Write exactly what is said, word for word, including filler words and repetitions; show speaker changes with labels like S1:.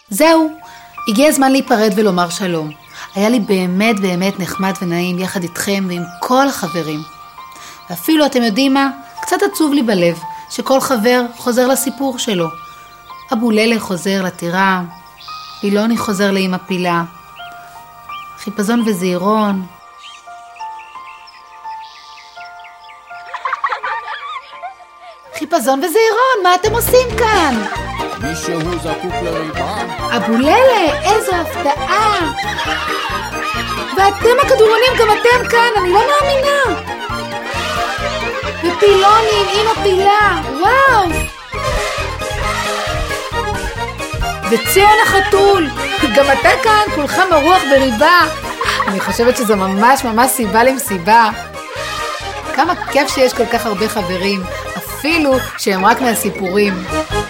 S1: זהו, הגיע הזמן להיפרד ולומר שלום. היה לי באמת באמת נחמד ונעים יחד איתכם ועם כל החברים. ואפילו אתם יודעים מה? קצת עצוב לי בלב שכל חבר חוזר לסיפור שלו. אבו לילה חוזר לטירה, אילוני חוזר לאמא פילה, חיפזון וזהירון. חיפזון וזהירון, מה אתם עושים כאן?
S2: מישהו זקוק לריבה?
S1: אבו לילה, איזו הפתעה! ואתם הכדורונים, גם אתם כאן, אני לא מאמינה! ופילוני עם אמא פילה, וואו! וציון החתול, גם אתה כאן, כולך מרוח בריבה. אני חושבת שזו ממש ממש סיבה למסיבה. כמה כיף שיש כל כך הרבה חברים, אפילו שהם רק מהסיפורים.